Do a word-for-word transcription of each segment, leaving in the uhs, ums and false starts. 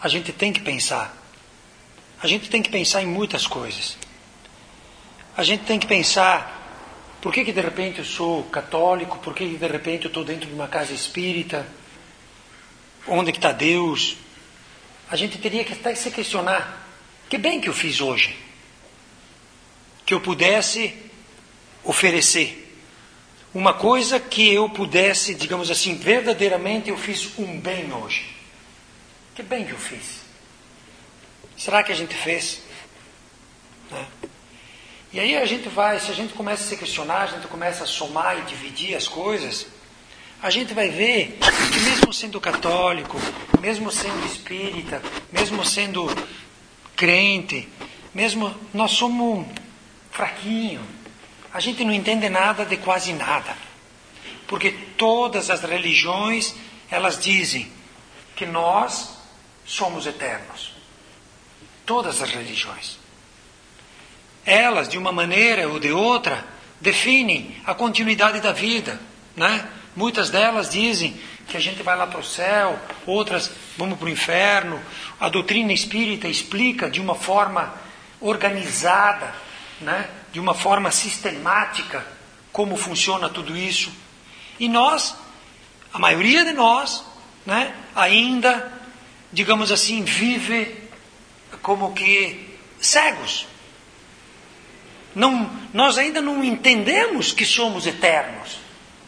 a gente tem que pensar. A gente tem que pensar em muitas coisas. A gente tem que pensar, por que que de repente eu sou católico? Por que que de repente eu estou dentro de uma casa espírita? Onde que está Deus? A gente teria que até se questionar, que bem que eu fiz hoje? Que eu pudesse oferecer uma coisa que eu pudesse, digamos assim, verdadeiramente eu fiz um bem hoje. Que bem que eu fiz? Será que a gente fez? Né? E aí a gente vai, se a gente começa a se questionar, a gente começa a somar e dividir as coisas, a gente vai ver que mesmo sendo católico, mesmo sendo espírita, mesmo sendo crente, mesmo nós somos fraquinhos. A gente não entende nada de quase nada. Porque todas as religiões, elas dizem que nós somos eternos. Todas as religiões. Elas, de uma maneira ou de outra, definem a continuidade da vida, né? Muitas delas dizem que a gente vai lá para o céu, outras vamos para o inferno. A doutrina espírita explica de uma forma organizada, né? De uma forma sistemática, como funciona tudo isso. E nós, a maioria de nós, né, ainda, digamos assim, vive como que cegos. Não, nós ainda não entendemos que somos eternos.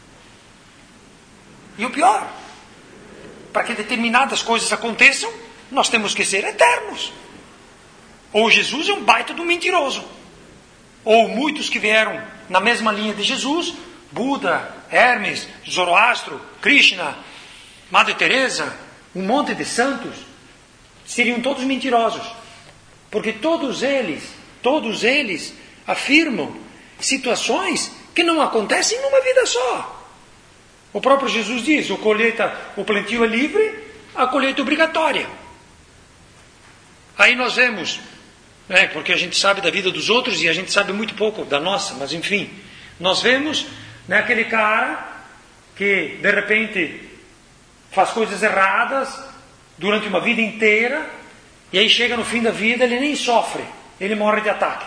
E o pior, para que determinadas coisas aconteçam, nós temos que ser eternos. Ou Jesus é um baita do mentiroso. Ou muitos que vieram na mesma linha de Jesus, Buda, Hermes, Zoroastro, Krishna, Madre Teresa, um monte de santos, seriam todos mentirosos. Porque todos eles, todos eles afirmam situações que não acontecem numa vida só. O próprio Jesus diz, o, colheita, o plantio é livre, a colheita é obrigatória. Aí nós vemos... É, porque a gente sabe da vida dos outros e a gente sabe muito pouco da nossa, mas enfim, nós vemos, né, aquele cara que de repente faz coisas erradas durante uma vida inteira e aí chega no fim da vida, ele nem sofre, ele morre de ataque.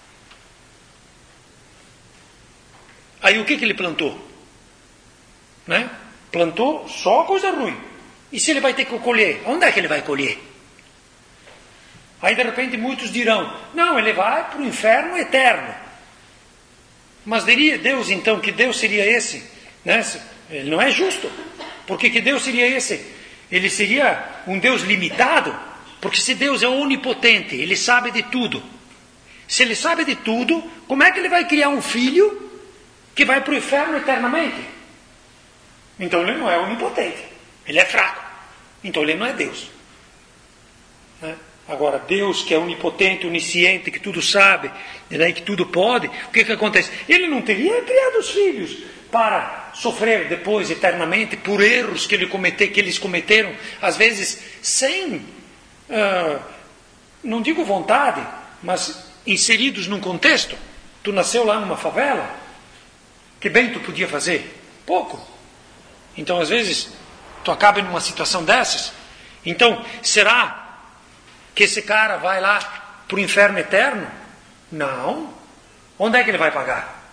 Aí o que, que ele plantou? Né? Plantou só coisa ruim. E se ele vai ter que colher, onde é que ele vai colher? Aí de repente muitos dirão, não, ele vai para o inferno eterno. Mas diria Deus então que Deus seria esse? Né? Ele não é justo. Porque que Deus seria esse? Ele seria um Deus limitado? Porque se Deus é onipotente, Ele sabe de tudo. Se Ele sabe de tudo, como é que Ele vai criar um filho que vai para o inferno eternamente? Então Ele não é onipotente. Ele é fraco. Então Ele não é Deus. Né? Agora, Deus que é onipotente, onisciente, que tudo sabe, né, que tudo pode, o que, que acontece? Ele não teria criado os filhos para sofrer depois eternamente por erros que, ele comete, que eles cometeram, às vezes sem, uh, não digo vontade, mas inseridos num contexto. Tu nasceu lá numa favela, que bem tu podia fazer? Pouco. Então, às vezes, tu acaba numa situação dessas. Então, será que esse cara vai lá para o inferno eterno? Não. Onde é que ele vai pagar?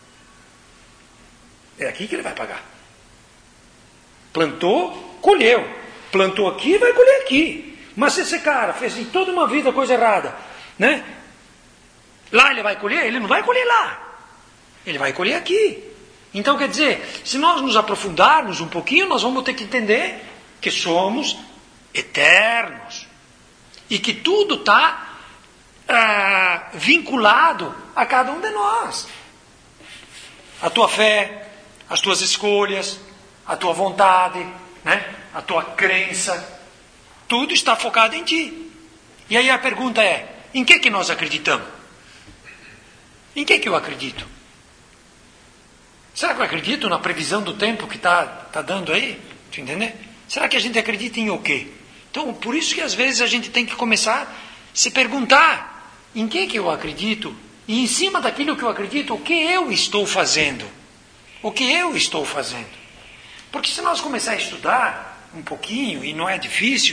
É aqui que ele vai pagar. Plantou, colheu. Plantou aqui, vai colher aqui. Mas se esse cara fez em toda uma vida coisa errada, né? Lá ele vai colher? Ele não vai colher lá. Ele vai colher aqui. Então, quer dizer, se nós nos aprofundarmos um pouquinho, nós vamos ter que entender que somos eternos. E que tudo está ah, vinculado a cada um de nós. A tua fé, as tuas escolhas, a tua vontade, né? A tua crença, tudo está focado em ti. E aí a pergunta é, em que que nós acreditamos? Em que que eu acredito? Será que eu acredito na previsão do tempo que está tá dando aí? Tu entender? Será que a gente acredita em o quê? Então, por isso que às vezes a gente tem que começar a se perguntar em que que eu acredito e em cima daquilo que eu acredito, o que eu estou fazendo? O que eu estou fazendo? Porque se nós começar a estudar um pouquinho, e não é difícil,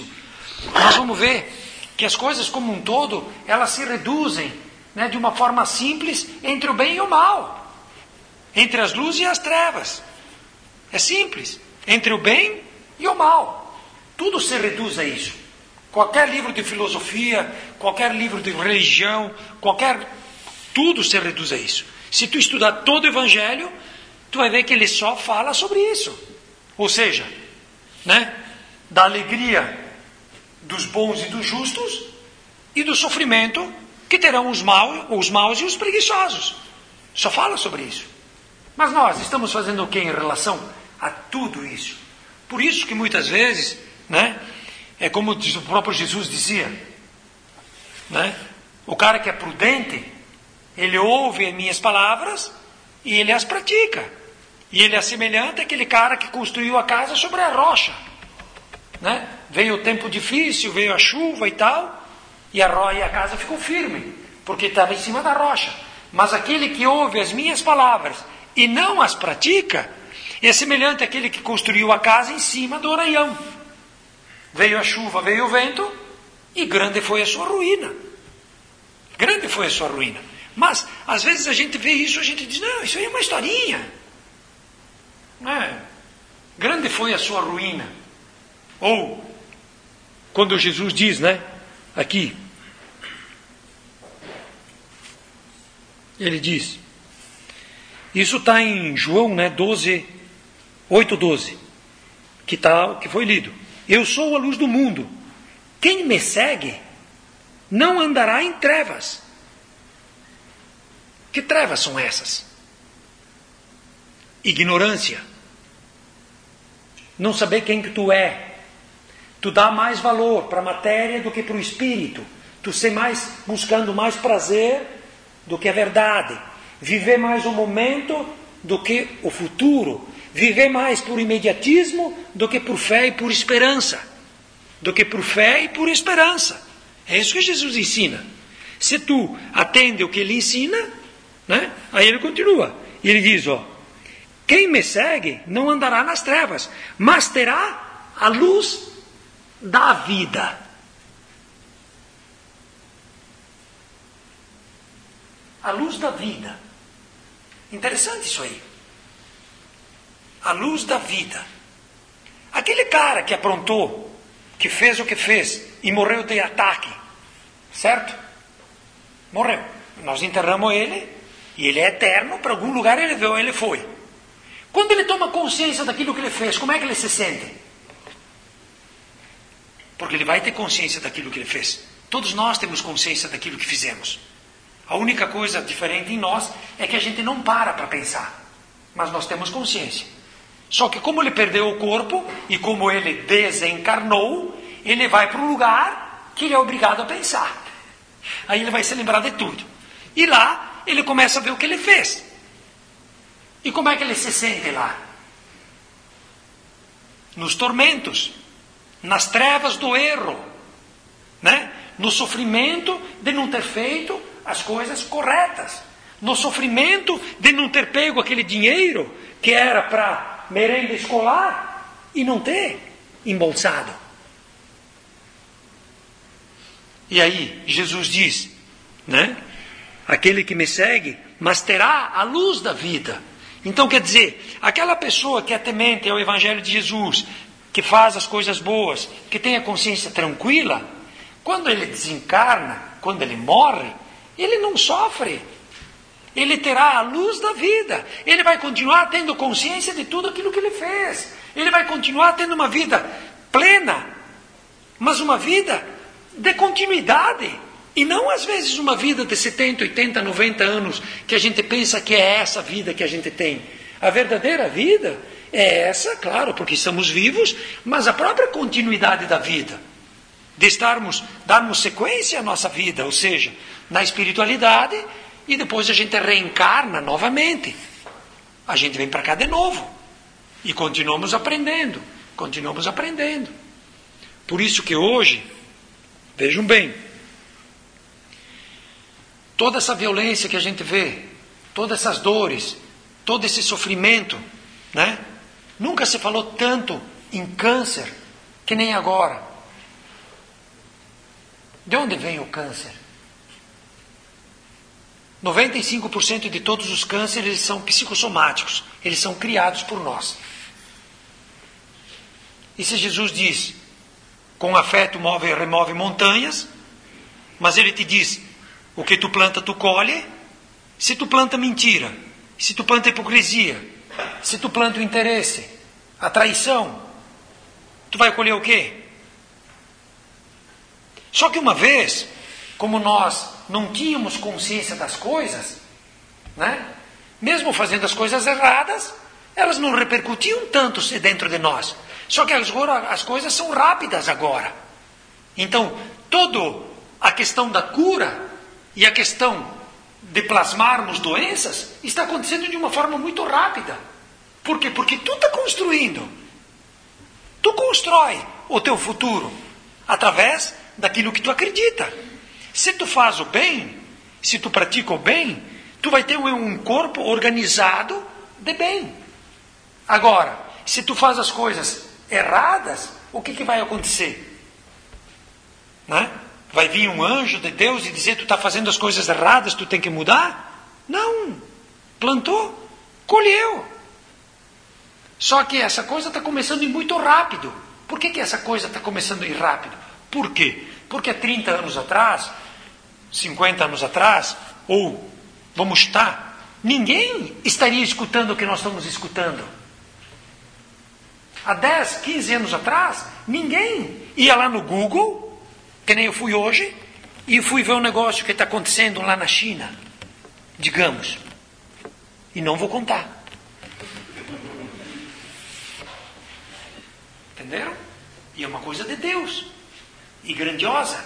nós vamos ver que as coisas como um todo, elas se reduzem, né, de uma forma simples entre o bem e o mal, entre as luzes e as trevas. É simples, entre o bem e o mal. Tudo se reduz a isso. Qualquer livro de filosofia, qualquer livro de religião, qualquer... tudo se reduz a isso. Se tu estudar todo o Evangelho, tu vai ver que ele só fala sobre isso. Ou seja, né, da alegria dos bons e dos justos e do sofrimento que terão os maus, os maus e os preguiçosos. Só fala sobre isso. Mas nós estamos fazendo o que em relação a tudo isso? Por isso que muitas vezes, né, é como o próprio Jesus dizia, né, o cara que é prudente, ele ouve as minhas palavras e ele as pratica. E ele é semelhante àquele cara que construiu a casa sobre a rocha. Né? Veio o tempo difícil, veio a chuva e tal, e a, ro- e a casa ficou firme, porque estava em cima da rocha. Mas aquele que ouve as minhas palavras e não as pratica, é semelhante àquele que construiu a casa em cima do araião. Veio a chuva, veio o vento, e grande foi a sua ruína. Grande foi a sua ruína. Mas, às vezes a gente vê isso, a gente diz, não, isso aí é uma historinha. Não é? Grande foi a sua ruína. Ou, quando Jesus diz, né, aqui, ele diz, isso está em João, né, doze, oito, doze, que, tá, que foi lido. Eu sou a luz do mundo. Quem me segue não andará em trevas. Que trevas são essas? Ignorância. Não saber quem que tu é. Tu dá mais valor para a matéria do que para o espírito. Tu ser mais, buscando mais prazer do que a verdade. Viver mais o momento do que o futuro. Viver mais por imediatismo do que por fé e por esperança. Do que por fé e por esperança. É isso que Jesus ensina. Se tu atende o que ele ensina, né? Aí ele continua. E ele diz, ó, quem me segue não andará nas trevas, mas terá a luz da vida. A luz da vida. Interessante isso aí. A luz da vida. Aquele cara que aprontou, que fez o que fez e morreu de ataque, certo? Morreu. Nós enterramos ele e ele é eterno, para algum lugar ele veio, ele foi. Quando ele toma consciência daquilo que ele fez, como é que ele se sente? Porque ele vai ter consciência daquilo que ele fez. Todos nós temos consciência daquilo que fizemos. A única coisa diferente em nós é que a gente não para para pensar. Mas nós temos consciência. Só que como ele perdeu o corpo e como ele desencarnou, ele vai para um lugar que ele é obrigado a pensar. Aí ele vai se lembrar de tudo. E lá ele começa a ver o que ele fez. E como é que ele se sente lá? Nos tormentos, nas trevas do erro, né? No sofrimento de não ter feito as coisas corretas, no sofrimento de não ter pego aquele dinheiro que era para merenda escolar e não ter embolsado. E aí Jesus diz, né? Aquele que me segue, mas terá a luz da vida. Então quer dizer, aquela pessoa que é temente ao Evangelho de Jesus, que faz as coisas boas, que tem a consciência tranquila, quando ele desencarna, quando ele morre, ele não sofre. Ele terá a luz da vida. Ele vai continuar tendo consciência de tudo aquilo que ele fez. Ele vai continuar tendo uma vida plena, mas uma vida de continuidade. E não às vezes uma vida de setenta, oitenta, noventa anos, que a gente pensa que é essa vida que a gente tem. A verdadeira vida é essa, claro, porque estamos vivos, mas a própria continuidade da vida. De estarmos, darmos sequência à nossa vida, ou seja, na espiritualidade, e depois a gente reencarna novamente. A gente vem para cá de novo. E continuamos aprendendo, continuamos aprendendo. Por isso que hoje, vejam bem, toda essa violência que a gente vê, todas essas dores, todo esse sofrimento, né? Nunca se falou tanto em câncer que nem agora. De onde vem o câncer? noventa e cinco por cento de todos os cânceres eles são psicossomáticos. Eles são criados por nós. E se Jesus diz, com afeto move, remove montanhas, mas ele te diz, o que tu planta, tu colhe. Se tu planta mentira, se tu planta hipocrisia, se tu planta o interesse, a traição, tu vai colher o quê? Só que uma vez, como nós não tínhamos consciência das coisas, né? Mesmo fazendo as coisas erradas, elas não repercutiam tanto dentro de nós. Só que agora as coisas são rápidas agora. Então, toda a questão da cura e a questão de plasmarmos doenças está acontecendo de uma forma muito rápida. Por quê? Porque tu está construindo. Tu constrói o teu futuro através daquilo que tu acredita. Se tu faz o bem, se tu pratica o bem, tu vai ter um corpo organizado de bem. Agora, se tu faz as coisas erradas, o que, que vai acontecer? Né? Vai vir um anjo de Deus e dizer, tu está fazendo as coisas erradas, tu tem que mudar? Não. Plantou, colheu. Só que essa coisa está começando a ir muito rápido. Por que, que essa coisa está começando a ir rápido? Por quê? Porque há trinta anos atrás, cinquenta anos atrás, ou vamos chutar, ninguém estaria escutando o que nós estamos escutando. Há dez, quinze anos atrás, ninguém ia lá no Google, que nem eu fui hoje, e fui ver um negócio que está acontecendo lá na China, digamos. E não vou contar. Entenderam? E é uma coisa de Deus. E grandiosa.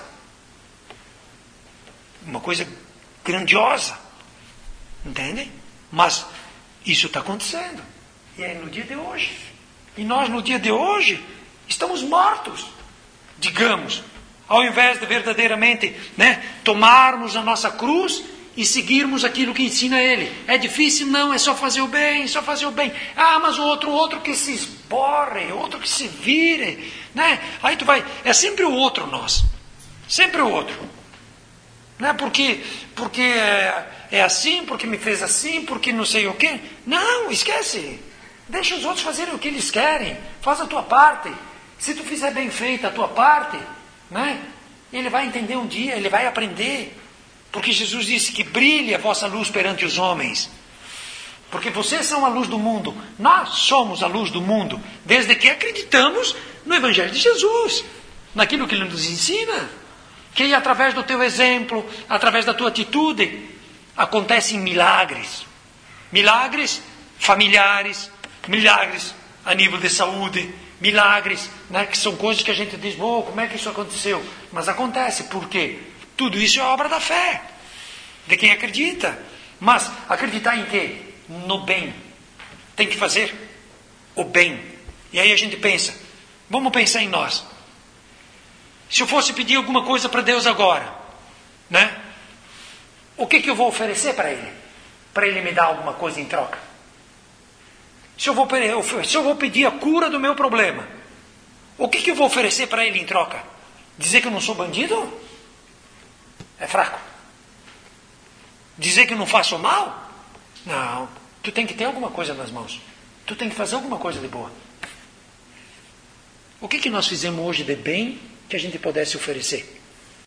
Uma coisa grandiosa. Entendem? Mas isso está acontecendo. E é no dia de hoje. E nós no dia de hoje estamos mortos. Digamos. Ao invés de verdadeiramente, né, tomarmos a nossa cruz e seguirmos aquilo que ensina ele. É difícil? Não, é só fazer o bem, só fazer o bem. Ah, mas o outro, outro que se esborre, outro que se vire, né? Aí tu vai, é sempre o outro nós. Sempre o outro. Não é porque, porque é, é assim, porque me fez assim, porque não sei o quê. Não, esquece. Deixa os outros fazerem o que eles querem. Faz a tua parte. Se tu fizer bem feita a tua parte, né? Ele vai entender um dia, ele vai aprender. Porque Jesus disse que brilhe a vossa luz perante os homens. Porque vocês são a luz do mundo. Nós somos a luz do mundo. Desde que acreditamos no Evangelho de Jesus. Naquilo que ele nos ensina. Que através do teu exemplo, através da tua atitude, acontecem milagres. Milagres familiares. Milagres a nível de saúde. Milagres, né, que são coisas que a gente diz, oh, como é que isso aconteceu? Mas acontece. Por quê? Tudo isso é obra da fé, de quem acredita. Mas acreditar em quê? No bem. Tem que fazer o bem. E aí a gente pensa, vamos pensar em nós. Se eu fosse pedir alguma coisa para Deus agora, né? O que, que eu vou oferecer para Ele? Para Ele me dar alguma coisa em troca? Se eu vou, se eu vou pedir a cura do meu problema, o que, que eu vou oferecer para Ele em troca? Dizer que eu não sou bandido? É fraco. Dizer que eu não faço mal? Não. Tu tem que ter alguma coisa nas mãos. Tu tem que fazer alguma coisa de boa. O que, que nós fizemos hoje de bem que a gente pudesse oferecer?